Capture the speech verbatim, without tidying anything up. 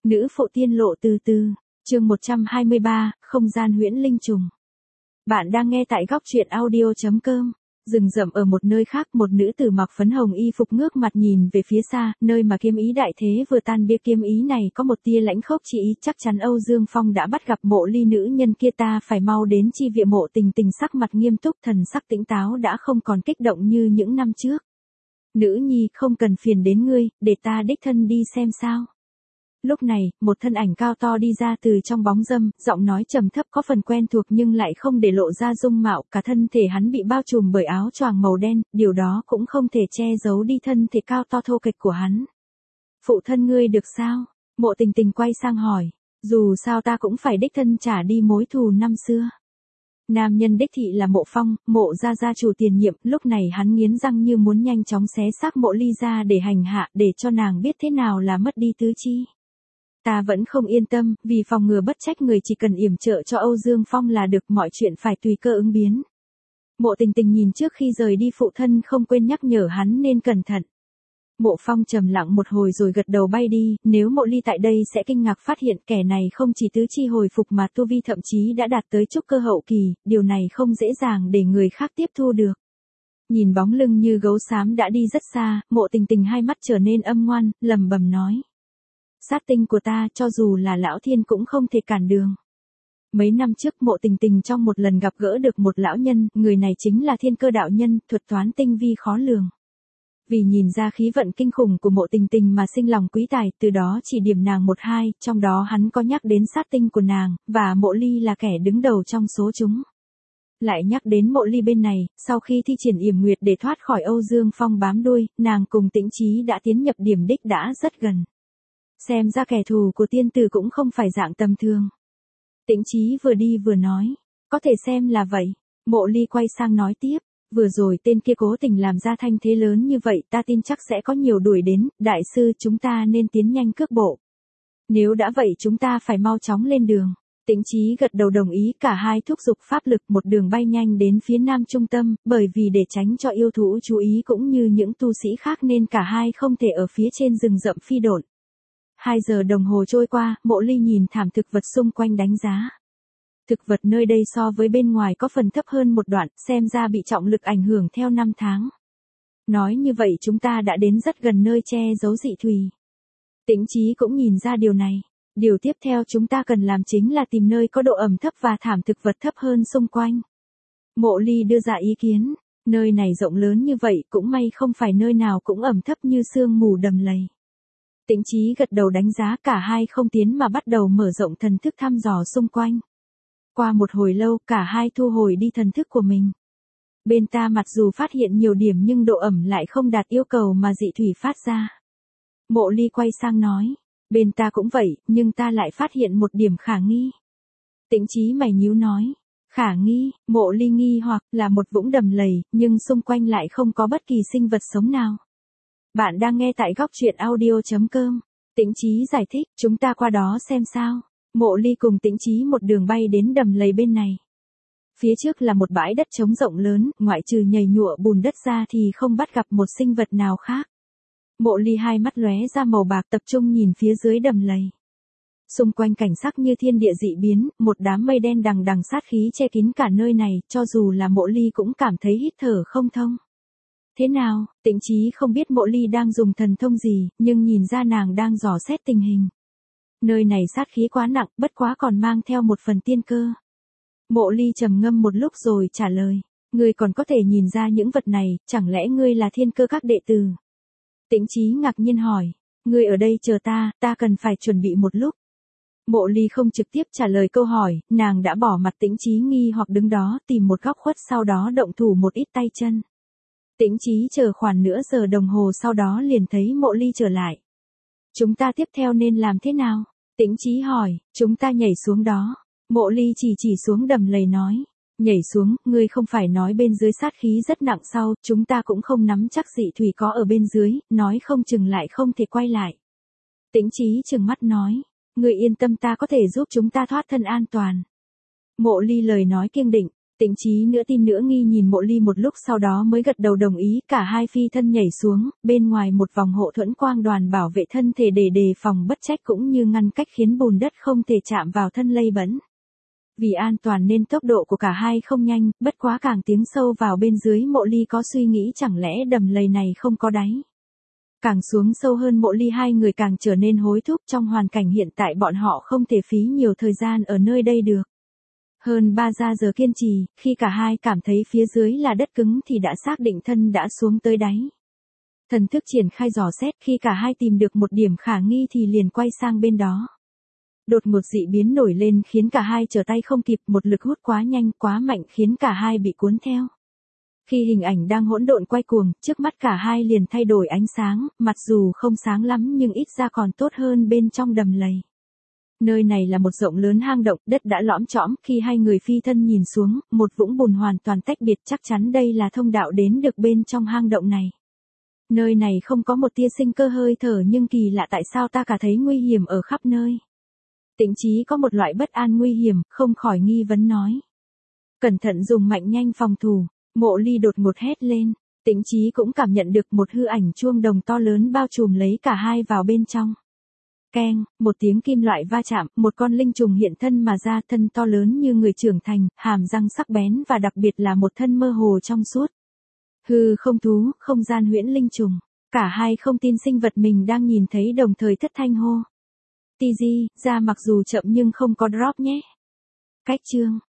Nữ phụ tiên lộ từ từ, chương một trăm hai mươi ba, không gian huyễn linh trùng. Bạn đang nghe tại góc truyện audio chấm com. Rừng rậm ở một nơi khác, một nữ tử mặc phấn hồng y phục ngước mặt nhìn về phía xa, nơi mà kiếm ý đại thế vừa tan, bia kiếm ý này có một tia lãnh khốc chỉ ý, chắc chắn Âu Dương Phong đã bắt gặp Mộ Ly, nữ nhân kia ta phải mau đến chi viện. Mộ Tình Tình sắc mặt nghiêm túc, thần sắc tỉnh táo, đã không còn kích động như những năm trước. Nữ nhi, không cần phiền đến ngươi, để ta đích thân đi xem sao. Lúc này, một thân ảnh cao to đi ra từ trong bóng râm, giọng nói trầm thấp có phần quen thuộc nhưng lại không để lộ ra dung mạo, cả thân thể hắn bị bao trùm bởi áo choàng màu đen, điều đó cũng không thể che giấu đi thân thể cao to thô kệch của hắn. Phụ thân ngươi được sao? Mộ Tình Tình quay sang hỏi, dù sao ta cũng phải đích thân trả đi mối thù năm xưa. Nam nhân đích thị là Mộ Phong, Mộ gia gia chủ tiền nhiệm, lúc này hắn nghiến răng như muốn nhanh chóng xé xác Mộ Ly ra để hành hạ, để cho nàng biết thế nào là mất đi tứ chi. Ta vẫn không yên tâm, vì phòng ngừa bất trách người chỉ cần yểm trợ cho Âu Dương Phong là được, mọi chuyện phải tùy cơ ứng biến. Mộ Tình Tình nhìn trước khi rời đi phụ thân không quên nhắc nhở hắn nên cẩn thận. Mộ Phong trầm lặng một hồi rồi gật đầu bay đi, nếu Mộ Ly tại đây sẽ kinh ngạc phát hiện kẻ này không chỉ tứ chi hồi phục mà tu vi thậm chí đã đạt tới trúc cơ hậu kỳ, điều này không dễ dàng để người khác tiếp thu được. Nhìn bóng lưng như gấu xám đã đi rất xa, Mộ Tình Tình hai mắt trở nên âm ngoan, lẩm bẩm nói. Sát tinh của ta, cho dù là lão thiên cũng không thể cản đường. Mấy năm trước Mộ Tình Tình trong một lần gặp gỡ được một lão nhân, người này chính là Thiên Cơ đạo nhân, thuật toán tinh vi khó lường. Vì nhìn ra khí vận kinh khủng của Mộ Tình Tình mà sinh lòng quý tài, từ đó chỉ điểm nàng một hai, trong đó hắn có nhắc đến sát tinh của nàng, và Mộ Ly là kẻ đứng đầu trong số chúng. Lại nhắc đến Mộ Ly bên này, sau khi thi triển yểm nguyệt để thoát khỏi Âu Dương Phong bám đuôi, nàng cùng Tĩnh Chí đã tiến nhập điểm đích đã rất gần. Xem ra kẻ thù của tiên tử cũng không phải dạng tầm thường. Tĩnh Chí vừa đi vừa nói, có thể xem là vậy. Mộ Ly quay sang nói tiếp, vừa rồi tên kia cố tình làm ra thanh thế lớn như vậy, ta tin chắc sẽ có nhiều đuổi đến, đại sư chúng ta nên tiến nhanh cước bộ. Nếu đã vậy chúng ta phải mau chóng lên đường. Tĩnh Chí gật đầu đồng ý, cả hai thúc giục pháp lực một đường bay nhanh đến phía nam trung tâm, bởi vì để tránh cho yêu thú chú ý cũng như những tu sĩ khác nên cả hai không thể ở phía trên rừng rậm phi độn. Hai giờ đồng hồ trôi qua, Mộ Ly nhìn thảm thực vật xung quanh đánh giá. Thực vật nơi đây so với bên ngoài có phần thấp hơn một đoạn, xem ra bị trọng lực ảnh hưởng theo năm tháng. Nói như vậy chúng ta đã đến rất gần nơi che giấu dị thủy. Tĩnh Chí cũng nhìn ra điều này. Điều tiếp theo chúng ta cần làm chính là tìm nơi có độ ẩm thấp và thảm thực vật thấp hơn xung quanh. Mộ Ly đưa ra ý kiến, nơi này rộng lớn như vậy cũng may không phải nơi nào cũng ẩm thấp như sương mù đầm lầy. Tĩnh Chí gật đầu đánh giá, cả hai không tiến mà bắt đầu mở rộng thần thức thăm dò xung quanh. Qua một hồi lâu, cả hai thu hồi đi thần thức của mình. Bên ta mặc dù phát hiện nhiều điểm nhưng độ ẩm lại không đạt yêu cầu mà dị thủy phát ra. Mộ Ly quay sang nói, bên ta cũng vậy, nhưng ta lại phát hiện một điểm khả nghi. Tĩnh Chí mày nhíu nói, khả nghi? Mộ Ly nghi hoặc là một vũng đầm lầy, nhưng xung quanh lại không có bất kỳ sinh vật sống nào. Bạn đang nghe tại góc truyện audio chấm com. Tĩnh Chí giải thích, chúng ta qua đó xem sao. Mộ Ly cùng Tĩnh Chí một đường bay đến đầm lầy bên này. Phía trước là một bãi đất trống rộng lớn, ngoại trừ nhầy nhụa bùn đất ra thì không bắt gặp một sinh vật nào khác. Mộ Ly hai mắt lóe ra màu bạc, tập trung nhìn phía dưới đầm lầy. Xung quanh cảnh sắc như thiên địa dị biến, một đám mây đen đằng đằng sát khí che kín cả nơi này, cho dù là Mộ Ly cũng cảm thấy hít thở không thông. Thế nào? Tĩnh Chí không biết Mộ Ly đang dùng thần thông gì, nhưng nhìn ra nàng đang dò xét tình hình. Nơi này sát khí quá nặng, bất quá còn mang theo một phần tiên cơ. Mộ Ly trầm ngâm một lúc rồi trả lời, ngươi còn có thể nhìn ra những vật này, chẳng lẽ ngươi là thiên cơ các đệ tử? Tĩnh Chí ngạc nhiên hỏi, ngươi ở đây chờ ta, ta cần phải chuẩn bị một lúc. Mộ Ly không trực tiếp trả lời câu hỏi, nàng đã bỏ mặt Tĩnh Chí nghi hoặc đứng đó, tìm một góc khuất sau đó động thủ một ít tay chân. Tĩnh Chí chờ khoảng nửa giờ đồng hồ sau đó liền thấy Mộ Ly trở lại. Chúng ta tiếp theo nên làm thế nào? Tĩnh Chí hỏi, chúng ta nhảy xuống đó. Mộ Ly chỉ chỉ xuống đầm lầy nói, nhảy xuống, ngươi không phải nói bên dưới sát khí rất nặng sao, chúng ta cũng không nắm chắc dị thủy có ở bên dưới, nói không chừng lại không thể quay lại. Tĩnh Chí trừng mắt nói, ngươi yên tâm, ta có thể giúp chúng ta thoát thân an toàn. Mộ Ly lời nói kiên định, Tĩnh Chí nửa tin nửa nghi nhìn Mộ Ly một lúc sau đó mới gật đầu đồng ý, cả hai phi thân nhảy xuống, bên ngoài một vòng hộ thuẫn quang đoàn bảo vệ thân thể để đề phòng bất trách cũng như ngăn cách khiến bùn đất không thể chạm vào thân lây bẩn. Vì an toàn nên tốc độ của cả hai không nhanh, bất quá càng tiến sâu vào bên dưới Mộ Ly có suy nghĩ chẳng lẽ đầm lầy này không có đáy. Càng xuống sâu hơn Mộ Ly hai người càng trở nên hối thúc, trong hoàn cảnh hiện tại bọn họ không thể phí nhiều thời gian ở nơi đây được. Hơn ba ra giờ kiên trì, khi cả hai cảm thấy phía dưới là đất cứng thì đã xác định thân đã xuống tới đáy. Thần thức triển khai dò xét, khi cả hai tìm được một điểm khả nghi thì liền quay sang bên đó. Đột ngột dị biến nổi lên khiến cả hai trở tay không kịp, một lực hút quá nhanh quá mạnh khiến cả hai bị cuốn theo. Khi hình ảnh đang hỗn độn quay cuồng, trước mắt cả hai liền thay đổi ánh sáng, mặc dù không sáng lắm nhưng ít ra còn tốt hơn bên trong đầm lầy. Nơi này là một rộng lớn hang động, đất đã lõm chõm, khi hai người phi thân nhìn xuống, một vũng bùn hoàn toàn tách biệt, chắc chắn đây là thông đạo đến được bên trong hang động này. Nơi này không có một tia sinh cơ hơi thở nhưng kỳ lạ tại sao ta cả thấy nguy hiểm ở khắp nơi. Tĩnh Chí có một loại bất an nguy hiểm, không khỏi nghi vấn nói. Cẩn thận dùng mạnh nhanh phòng thủ, Mộ Ly đột ngột hét lên, Tĩnh Chí cũng cảm nhận được một hư ảnh chuông đồng to lớn bao trùm lấy cả hai vào bên trong. Keng, một tiếng kim loại va chạm, một con linh trùng hiện thân mà ra, thân to lớn như người trưởng thành, hàm răng sắc bén và đặc biệt là một thân mơ hồ trong suốt. Hư không thú, không gian huyễn linh trùng, cả hai không tin sinh vật mình đang nhìn thấy đồng thời thất thanh hô. tê giê, ra mặc dù chậm nhưng không có drop nhé. Cách chương.